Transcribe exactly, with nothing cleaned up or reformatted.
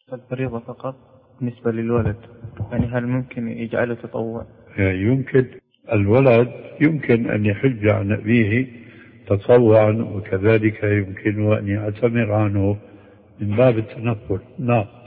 الفريضة فقط بالنسبة للولد، يعني هل ممكن يجعله تطوع؟ يعني يمكن الولد يمكن أن يحج عن أبيه تطوعا، وكذلك يمكن أن يعتمر عنه من باب التنفل. نعم.